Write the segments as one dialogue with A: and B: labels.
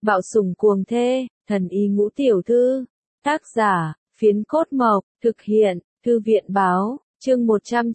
A: Bạo sủng cuồng thê, thần y ngũ tiểu thư. Tác giả, Phiến Cốt Mộc, thực hiện, Thư viện báo, chương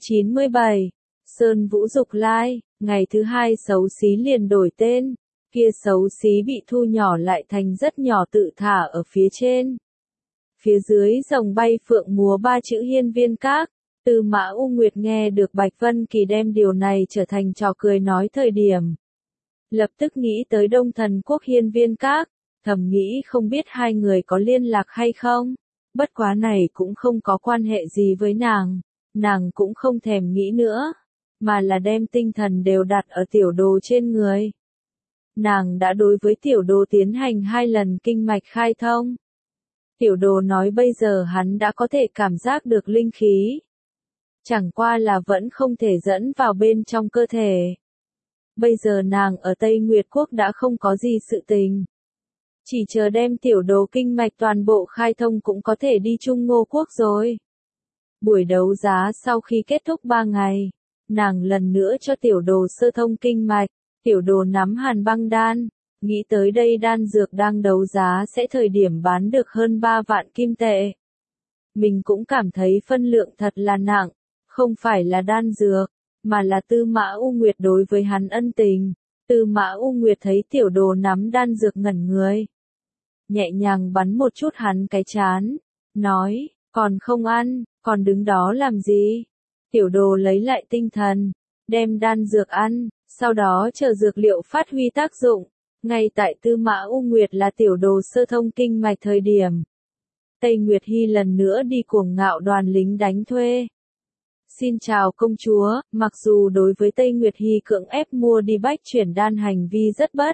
A: 197. Sơn Vũ Dục Lai, ngày thứ hai xấu xí liền đổi tên, kia xấu xí bị thu nhỏ lại thành rất nhỏ tự thả ở phía trên. Phía dưới rồng bay phượng múa ba chữ Hiên Viên Các. Tư Mã U Nguyệt nghe được Bạch Vân Kỳ đem điều này trở thành trò cười nói thời điểm. Lập tức nghĩ tới Đông Thần Quốc Hiên Viên Các, thầm nghĩ không biết hai người có liên lạc hay không. Bất quá này cũng không có quan hệ gì với nàng cũng không thèm nghĩ nữa, mà là đem tinh thần đều đặt ở tiểu đồ trên người. Nàng đã đối với tiểu đồ tiến hành 2 lần kinh mạch khai thông. Tiểu đồ nói bây giờ hắn đã có thể cảm giác được linh khí. Chẳng qua là vẫn không thể dẫn vào bên trong cơ thể. Bây giờ nàng ở Tây Nguyệt Quốc đã không có gì sự tình. Chỉ chờ đem tiểu đồ kinh mạch toàn bộ khai thông cũng có thể đi Trung Ngô Quốc rồi. Buổi đấu giá sau khi kết thúc 3 ngày, nàng lần nữa cho tiểu đồ sơ thông kinh mạch, tiểu đồ nắm Hàn Băng Đan, nghĩ tới đây đan dược đang đấu giá sẽ thời điểm bán được hơn 3 vạn kim tệ. Mình cũng cảm thấy phân lượng thật là nặng, không phải là đan dược, mà là Tư Mã U Nguyệt đối với hắn ân tình. Tư Mã U Nguyệt thấy tiểu đồ nắm đan dược ngẩn người. Nhẹ nhàng bắn một chút hắn cái trán, nói, còn không ăn, còn đứng đó làm gì? Tiểu đồ lấy lại tinh thần, đem đan dược ăn, sau đó chờ dược liệu phát huy tác dụng. Ngay tại Tư Mã U Nguyệt là tiểu đồ sơ thông kinh mạch thời điểm. Tây Nguyệt Hy lần nữa đi Cuồng Ngạo đoàn lính đánh thuê. Xin chào công chúa, mặc dù đối với Tây Nguyệt Hy cưỡng ép mua đi bách chuyển đan hành vi rất bất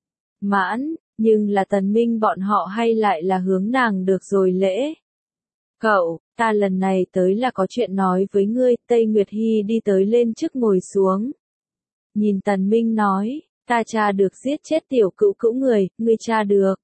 A: mãn, nhưng là Tần Minh bọn họ hay lại là hướng nàng được rồi lễ. Cậu, ta lần này tới là có chuyện nói với ngươi. Tây Nguyệt Hy đi tới lên trước ngồi xuống. Nhìn Tần Minh nói, ta tra được giết chết tiểu cữu cữu người, ngươi tra được.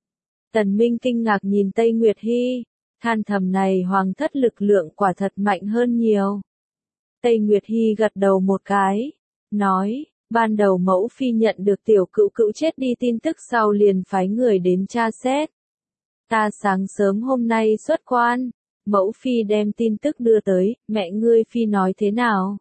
A: Tần Minh kinh ngạc nhìn Tây Nguyệt Hy, than thầm này hoàng thất lực lượng quả thật mạnh hơn nhiều. Tây Nguyệt Hy gật đầu một cái, nói, ban đầu mẫu phi nhận được tiểu cữu cữu chết đi tin tức sau liền phái người đến tra xét. Ta sáng sớm hôm nay xuất quan, mẫu phi đem tin tức đưa tới, mẹ ngươi phi nói thế nào?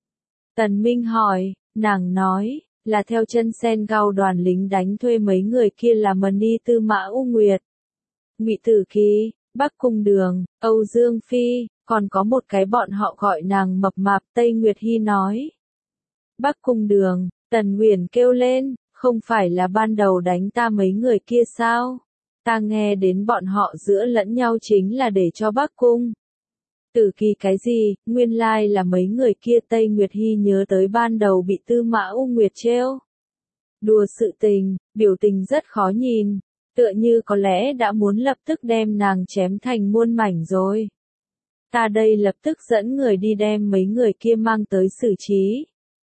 A: Tần Minh hỏi, nàng nói, là theo chân sen gao đoàn lính đánh thuê mấy người kia là Mani Tư Mã U Nguyệt, Ngụy Tử Kỳ, Bắc Cung Đường, Âu Dương Phi, còn có một cái bọn họ gọi nàng mập mạp. Tây Nguyệt Hy nói. Bắc Cung Đường, Tần Uyển kêu lên, không phải là ban đầu đánh ta mấy người kia sao? Ta nghe đến bọn họ giữa lẫn nhau chính là để cho Bắc Cung Tử Kỳ cái gì, nguyên lai là mấy người kia. Tây Nguyệt Hy nhớ tới ban đầu bị Tư Mã U Nguyệt trêu đùa sự tình, biểu tình rất khó nhìn, tựa như có lẽ đã muốn lập tức đem nàng chém thành muôn mảnh rồi. Ta đây lập tức dẫn người đi đem mấy người kia mang tới xử trí.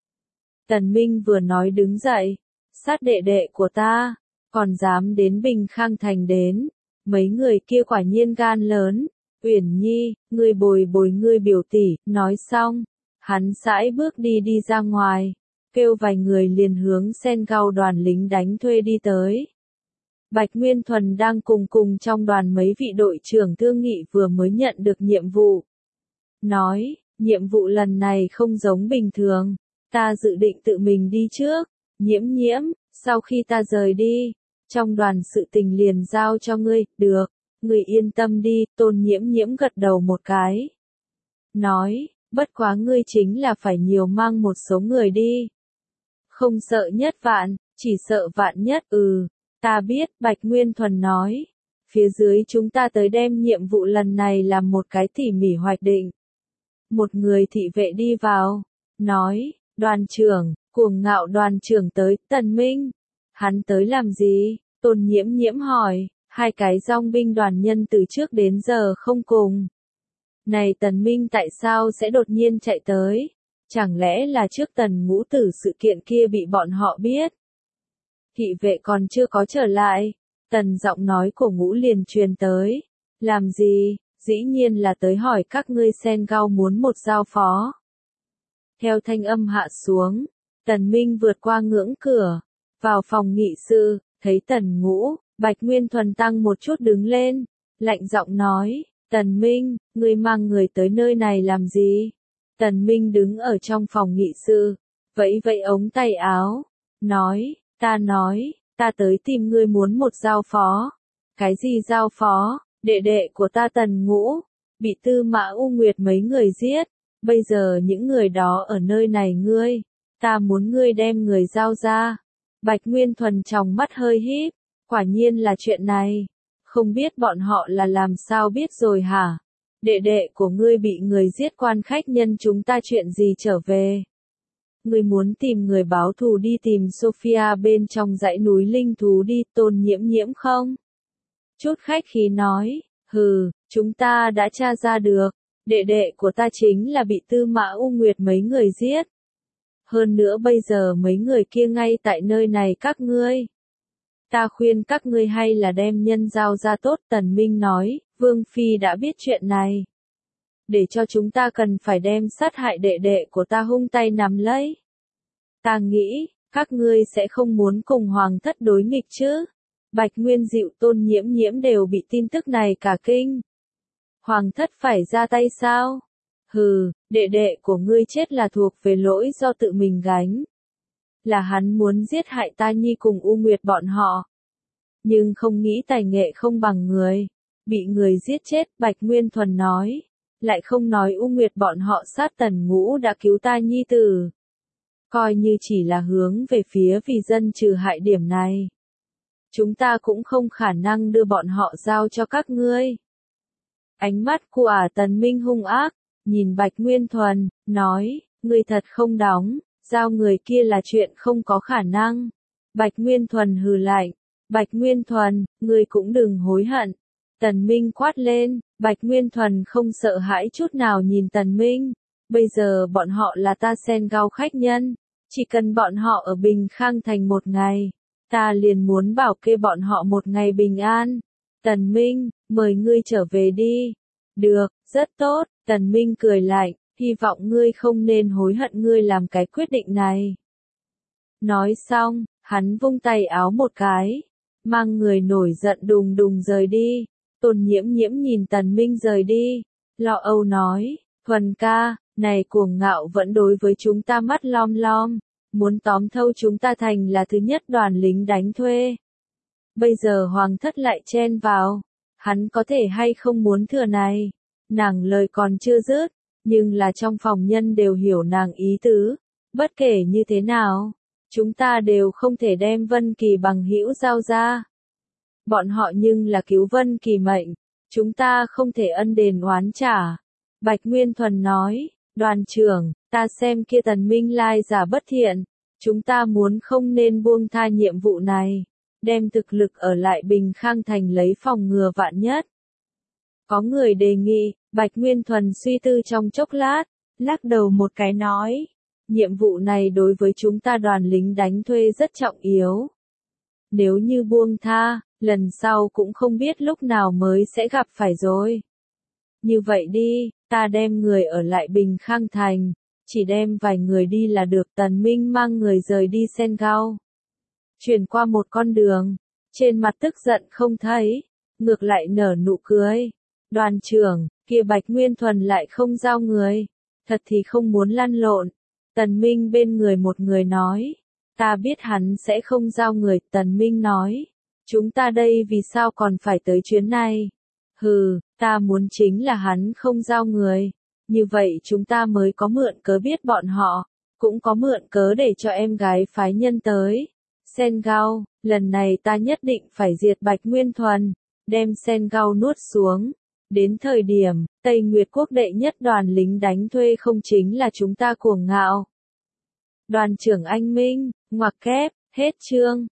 A: Tần Minh vừa nói đứng dậy, sát đệ đệ của ta, còn dám đến Bình Khang Thành đến, mấy người kia quả nhiên gan lớn. Uyển Nhi, ngươi bồi bồi ngươi biểu tỷ. Nói xong, hắn sải bước đi ra ngoài, kêu vài người liền hướng sen gao đoàn lính đánh thuê đi tới. Bạch Nguyên Thuần đang cùng trong đoàn mấy vị đội trưởng thương nghị vừa mới nhận được nhiệm vụ. Nói, nhiệm vụ lần này không giống bình thường, ta dự định tự mình đi trước. Nhiễm, sau khi ta rời đi, trong đoàn sự tình liền giao cho ngươi. Được, ngươi yên tâm đi. Tôn Nhiễm gật đầu một cái. Nói, bất quá ngươi chính là phải nhiều mang một số người đi. Không sợ nhất vạn, chỉ sợ vạn nhất. Ta biết, Bạch Nguyên Thuần nói. Phía dưới chúng ta tới đem nhiệm vụ lần này làm một cái tỉ mỉ hoạch định. Một người thị vệ đi vào, nói, đoàn trưởng, Cuồng Ngạo đoàn trưởng tới. Tần Minh, hắn tới làm gì? Tôn Nhiễm hỏi, 2 cái dòng binh đoàn nhân từ trước đến giờ không cùng. Này Tần Minh tại sao sẽ đột nhiên chạy tới? Chẳng lẽ là trước Tần Ngũ Tử sự kiện kia bị bọn họ biết? Thị vệ còn chưa có trở lại, Tần giọng nói của Ngũ liền truyền tới. Làm gì? Dĩ nhiên là tới hỏi các ngươi sen gao muốn một giao phó. Theo thanh âm hạ xuống, Tần Minh vượt qua ngưỡng cửa, vào phòng nghị sự, Thấy Tần Ngũ, Bạch Nguyên Thuần tăng một chút đứng lên, lạnh giọng nói, Tần Minh, ngươi mang người tới nơi này làm gì? Tần Minh đứng ở trong phòng nghị sự, vẫy vẫy ống tay áo, nói, ta tới tìm ngươi muốn một giao phó. Cái gì giao phó? Đệ đệ của ta Tần Ngũ, bị Tư Mã U Nguyệt mấy người giết, bây giờ những người đó ở nơi này ta muốn ngươi đem người giao ra. Bạch Nguyên Thuần tròng mắt hơi híp, quả nhiên là chuyện này, không biết bọn họ là làm sao biết rồi hả? Đệ đệ của ngươi bị người giết, quan khách nhân chúng ta chuyện gì trở về? Ngươi muốn tìm người báo thù đi tìm Sophia bên trong dãy núi linh thú đi, Tôn Nhiễm Nhiễm không? Chút khách khí nói, hừ, chúng ta đã tra ra được, đệ đệ của ta chính là bị Tư Mã U Nguyệt mấy người giết. Hơn nữa bây giờ mấy người kia ngay tại nơi này các ngươi. Ta khuyên các ngươi hay là đem nhân giao ra tốt. Tần Minh nói, Vương Phi đã biết chuyện này. Để cho chúng ta cần phải đem sát hại đệ đệ của ta hung tay nắm lấy. Ta nghĩ, các ngươi sẽ không muốn cùng Hoàng thất đối nghịch chứ. Bạch Nguyên Dịu Tôn Nhiễm Nhiễm đều bị tin tức này cả kinh. Hoàng thất phải ra tay sao? Hừ, đệ đệ của ngươi chết là thuộc về lỗi do tự mình gánh. Là hắn muốn giết hại Ta Nhi cùng U Nguyệt bọn họ. Nhưng không nghĩ tài nghệ không bằng người. Bị người giết chết, Bạch Nguyên Thuần nói. Lại không nói U Nguyệt bọn họ sát Tần Ngũ đã cứu Ta Nhi tử. Coi như chỉ là hướng về phía vì dân trừ hại điểm này. Chúng ta cũng không khả năng đưa bọn họ giao cho các ngươi. Ánh mắt của Tần Minh hung ác, nhìn Bạch Nguyên Thuần, nói, ngươi thật không đóng, giao người kia là chuyện không có khả năng. Bạch Nguyên Thuần hừ lạnh, Bạch Nguyên Thuần, ngươi cũng đừng hối hận. Tần Minh quát lên, Bạch Nguyên Thuần không sợ hãi chút nào nhìn Tần Minh. Bây giờ bọn họ là ta Sen Gao khách nhân, chỉ cần bọn họ ở Bình Khang Thành một ngày, ta liền muốn bảo kê bọn họ một ngày bình an. Tần Minh, mời ngươi trở về đi. Được, rất tốt, Tần Minh cười lạnh, hy vọng ngươi không nên hối hận ngươi làm cái quyết định này. Nói xong, hắn vung tay áo một cái, mang người nổi giận đùng đùng rời đi. Tôn Nhiễm Nhiễm nhìn Tần Minh rời đi, lo âu nói, Thuần ca, này cuồng ngạo vẫn đối với chúng ta mắt lom lom, muốn tóm thâu chúng ta thành là thứ nhất đoàn lính đánh thuê. Bây giờ Hoàng thất lại chen vào, hắn có thể hay không muốn thừa này. Nàng lời còn chưa dứt, nhưng là trong phòng nhân đều hiểu nàng ý tứ. Bất kể như thế nào, chúng ta đều không thể đem Vân Kỳ bằng hữu giao ra. Bọn họ nhưng là cứu Vân Kỳ mệnh, chúng ta không thể ân đền oán trả. Bạch Nguyên Thuần nói, đoàn trưởng, ta xem kia Tần Minh lai giả bất thiện, chúng ta muốn không nên buông tha nhiệm vụ này, đem thực lực ở lại Bình Khang Thành lấy phòng ngừa vạn nhất. Có người đề nghị, Bạch Nguyên Thuần suy tư trong chốc lát, lắc đầu một cái nói, nhiệm vụ này đối với chúng ta đoàn lính đánh thuê rất trọng yếu. Nếu như buông tha, lần sau cũng không biết lúc nào mới sẽ gặp phải rồi. Như vậy đi, ta đem người ở lại Bình Khang Thành, chỉ đem vài người đi là được. Tần Minh mang người rời đi Sen Gao. Chuyển qua một con đường, trên mặt tức giận không thấy, ngược lại nở nụ cười. Đoàn trưởng, kia Bạch Nguyên Thuần lại không giao người, thật thì không muốn lăn lộn. Tần Minh bên người một người nói, ta biết hắn sẽ không giao người. Tần Minh nói, chúng ta đây vì sao còn phải tới chuyến này? Hừ, ta muốn chính là hắn không giao người, như vậy chúng ta mới có mượn cớ biết bọn họ, cũng có mượn cớ để cho em gái phái nhân tới. Sen Gao, lần này ta nhất định phải diệt Bạch Nguyên Thuần, đem Sen Gao nuốt xuống. Đến thời điểm, Tây Nguyệt quốc đệ nhất đoàn lính đánh thuê không chính là chúng ta cuồng ngạo. Đoàn trưởng anh Minh, ngoặc kép, hết chương.